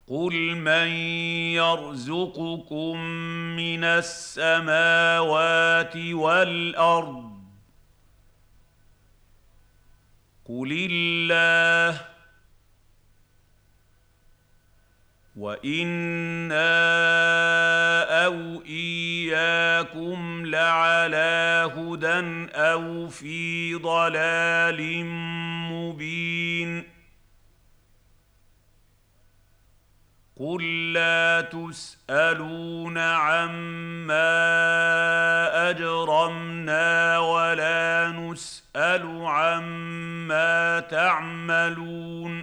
قل من يرزقكم من السماوات والارض قل الله وانا او اياكم لعلى هدى او في ضلال مبين قل لا تسالون عما اجرمنا ولا نسال عما تعملون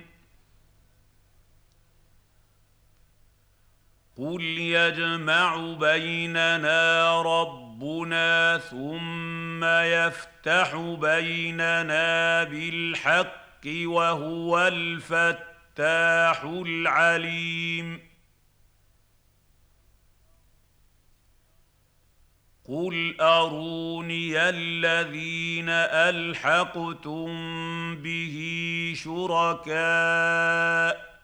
قل يجمع بيننا ربنا ثم يفتح بيننا بالحق وهو الفتاح العليم قل اروني الذين الحقتم به شركاء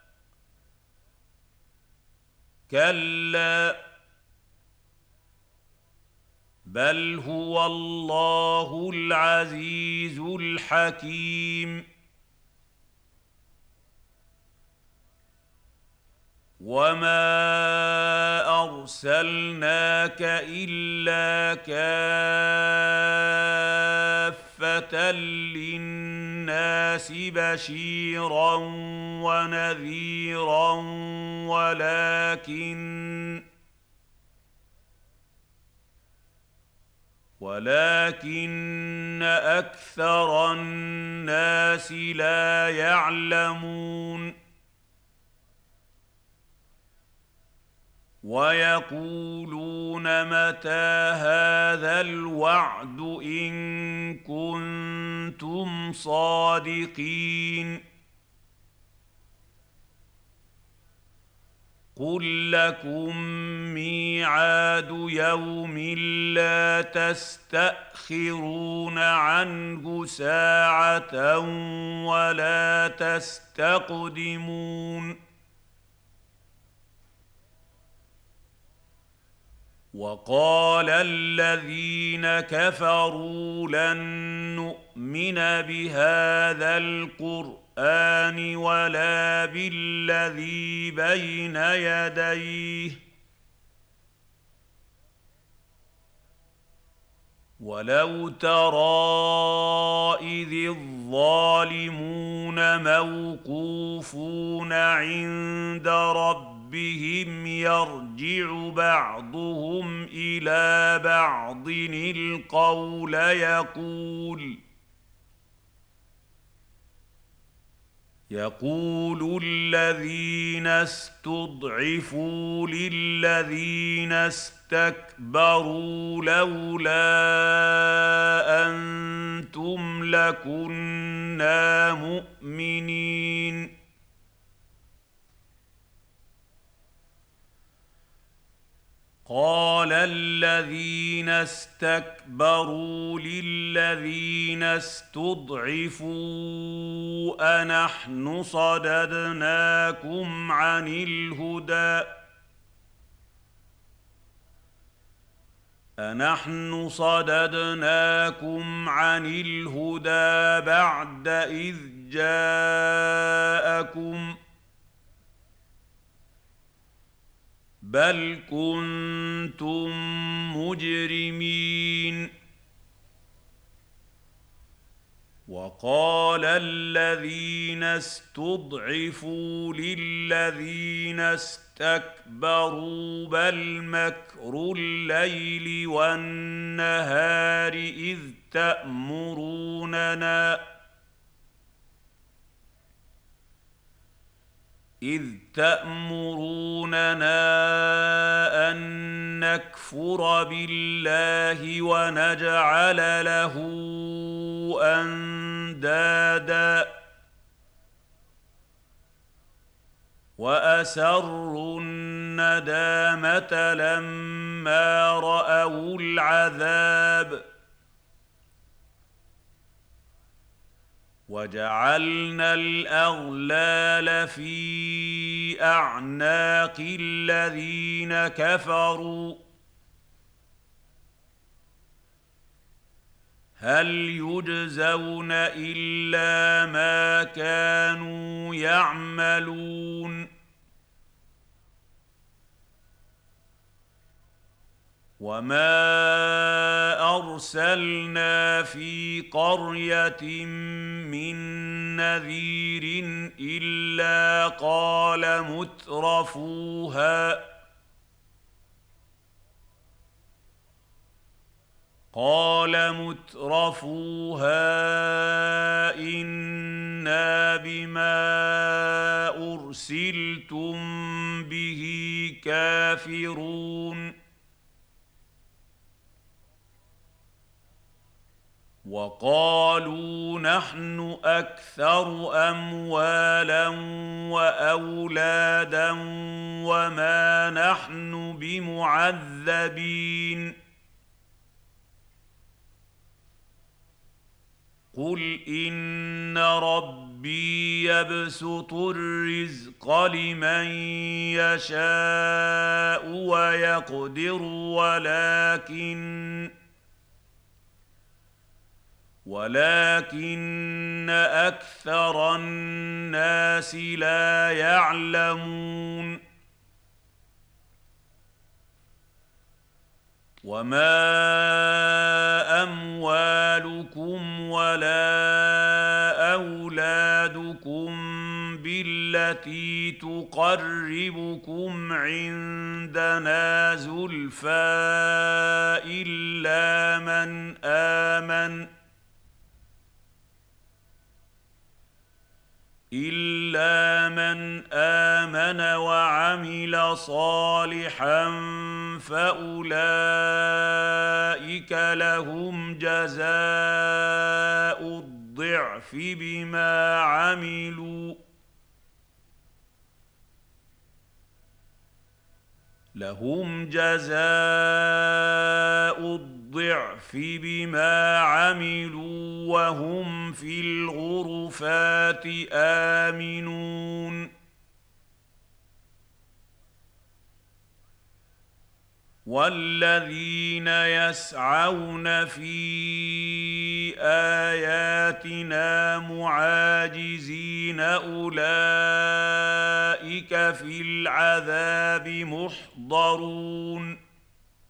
كلا بل هو الله العزيز الحكيم وما ارسلناك الا كافه للناس بشيرا ونذيرا ولكن اكثر الناس لا يعلمون ويقولون متى هذا الوعد ان كنتم صادقين قل لكم ميعاد يوم لا تستأخرون عنه ساعة ولا تستقدمون وقال الذين كفروا لن نؤمن بهذا القرآن ولا بالذي بين يديه ولو ترى إذ الظالمون موقوفون عند ربهم يرجع بعضهم إلى بعض القول يقول الذين استضعفوا للذين استكبروا لولا أنتم لكنا مؤمنين قال الذين استكبروا للذين استضعفوا أنحن صددناكم عن الهدى بعد إذ جاءكم بل كنتم مجرمين وقال الذين استضعفوا للذين استكبروا بل مكر الليل والنهار إذ تأمروننا أن نكفر بالله ونجعل له أندادا وأسروا الندامة لما رأوا العذاب وجعلنا الأغلال في باعناق الذين كفروا هل يجزون الا ما كانوا يعملون وما ارسلنا في قريه من نذير الا قال مترفوها إنا بما أرسلتم به كافرون وقالوا نحن أكثر أموالا وأولادا وما نحن بمعذبين قل إن ربي يبسط الرزق لمن يشاء ويقدر ولكن أكثر الناس لا يعلمون وما أموالكم ولا أولادكم بالتي تقربكم عندنا زلفى إلا من آمن وعمل صالحا فأولئك لهم جزاء الضعف بما عملوا وهم في الغرفات آمنون والذين يسعون في آياتنا معاجزين أولئك في العذاب محضرون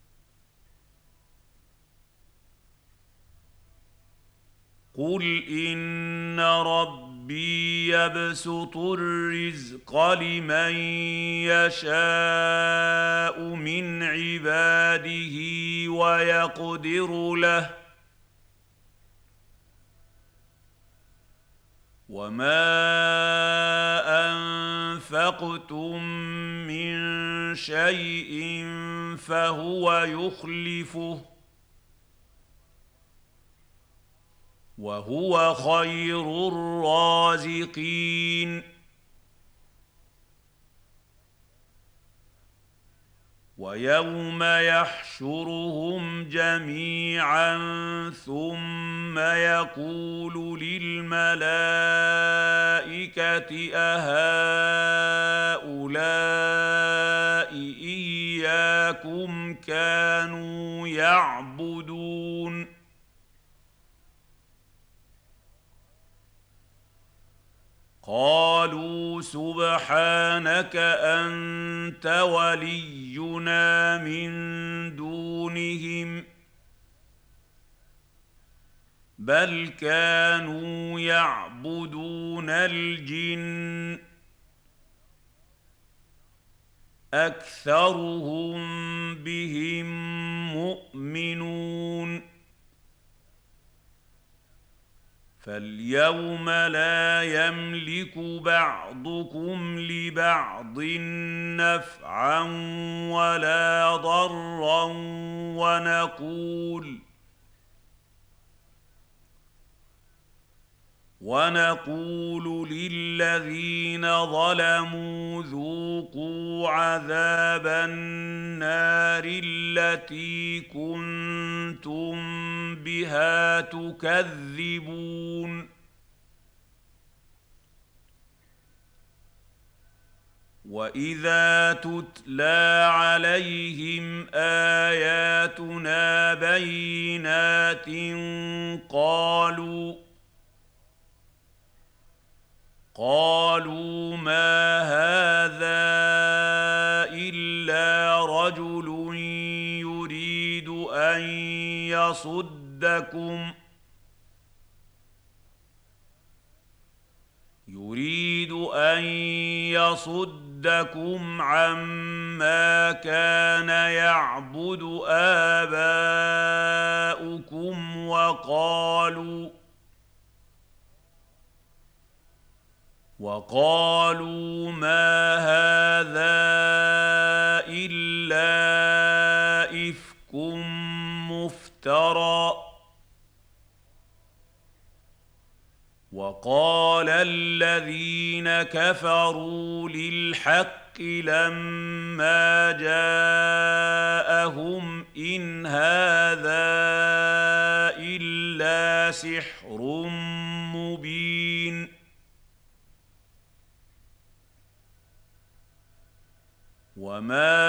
قل إن ربي يبسط الرزق لمن يشاء من عباده ويقدر له وما أنفقتم من شيء فهو يخلفه وهو خير الرازقين ويوم يحشرهم جميعا ثم يقول للملائكة أهؤلاء إياكم كانوا يعبدون قالوا سبحانك أنت ولينا من دونهم بل كانوا يعبدون الجن أكثرهم بهم مؤمنون فاليوم لا يملك بعضكم لبعض نفعا ولا ضرا ونقول للذين ظلموا ذوقوا عذاب النار التي كنتم بها تكذبون واذا تتلى عليهم اياتنا بينات قالوا ما هذا الا رجل يريد ان يصدكم عما كان يعبد آباؤكم وقالوا ما هذا إلا إفك مفترى وقال الذين كفروا للحق لما جاءهم إن هذا إلا سحر مبين وما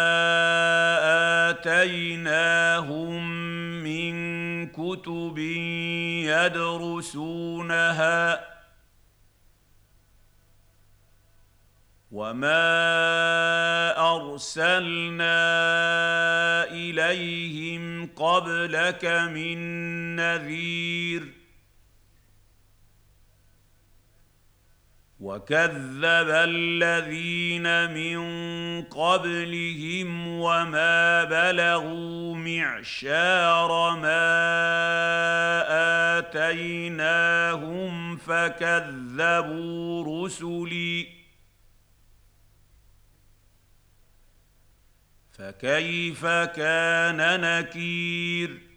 آتيناهم من كتب يدرسونها وما أرسلنا إليهم قبلك من نذير وكذب الذين من قبلهم وما بلغوا معشار ما آتيناهم فكذبوا رسلي فكيف كان نكير